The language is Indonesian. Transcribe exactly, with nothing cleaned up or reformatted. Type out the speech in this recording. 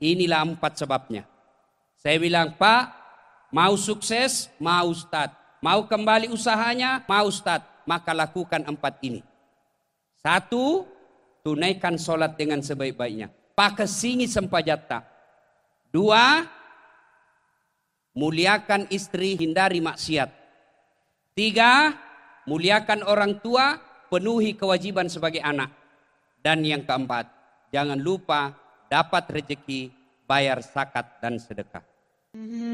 Inilah empat sebabnya. Saya bilang, Pak, mau sukses, mau Ustadz. Mau kembali usahanya, mau Ustadz. Maka lakukan empat ini. Satu, tunaikan sholat dengan sebaik-baiknya. Pakai singi sempajata. Dua, muliakan istri, hindari maksiat. Tiga, muliakan orang tua, penuhi kewajiban sebagai anak. Dan yang keempat, jangan lupa dapat rezeki, bayar zakat dan sedekah.